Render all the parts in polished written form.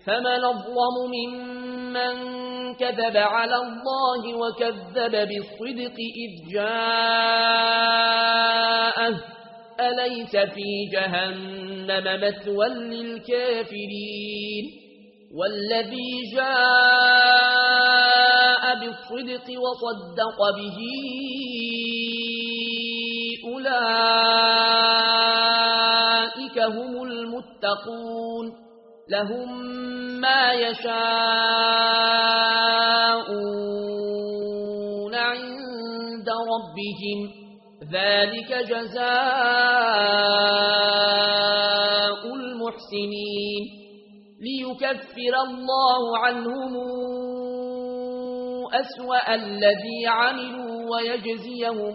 فمن أظلم ممن كذب على الله وكذب بالصدق إذ جاءه أليس في جهنم مثوى للكافرين والذي جاء بالصدق وصدق به أولئك هم المتقون لهم ما يشاءون عند ربهم ذلك جزاء المحسنين ليكفر الله عنهم أسوأ الذي عملوا ويجزيهم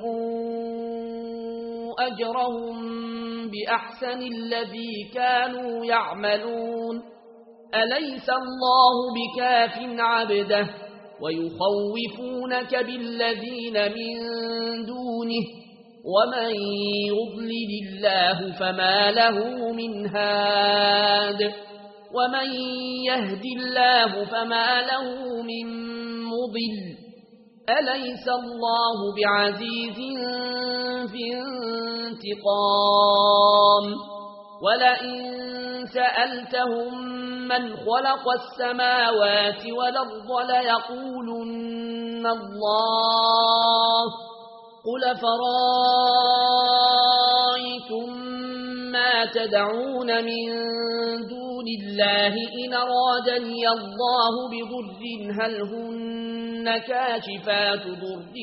أجرهم بأحسن الذي كانوا يعملون أليس الله بكاف عبده ويخوفونك بالذين من دونه ومن يضلل الله فما له من هاد ومن يهد الله فما له من مضل أليس الله بعزيز في انتقام ولئن سألتهم من خلق السماوات والأرض ليقولن الله قل فرأيتم ما تدعون من دون الله إن أرادني الله بضر هل هن كاشفات ضره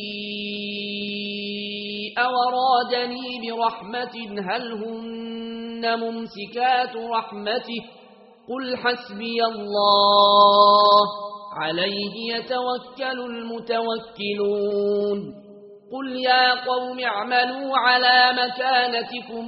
أو أرادني برحمة هل هن ممسكات رحمته قل حسبي الله عليه يتوكل المتوكلون قل يا قوم اعملوا على مكانتكم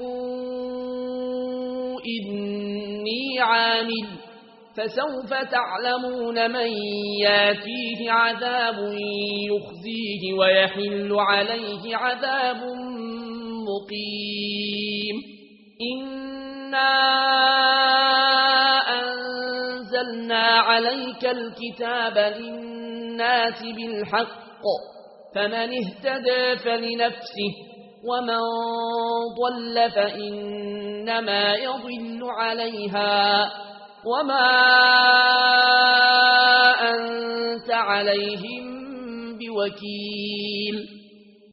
إني عامل فسوف تعلمون من ياتيه عذاب يخزيه ويحل عليه عذاب مقيم إنا أنزلنا عليك الكتاب للناس بالحق فمن اهتدى فلنفسه ومن ضل فإنما يضل عليها وما أنت عليهم بوكيل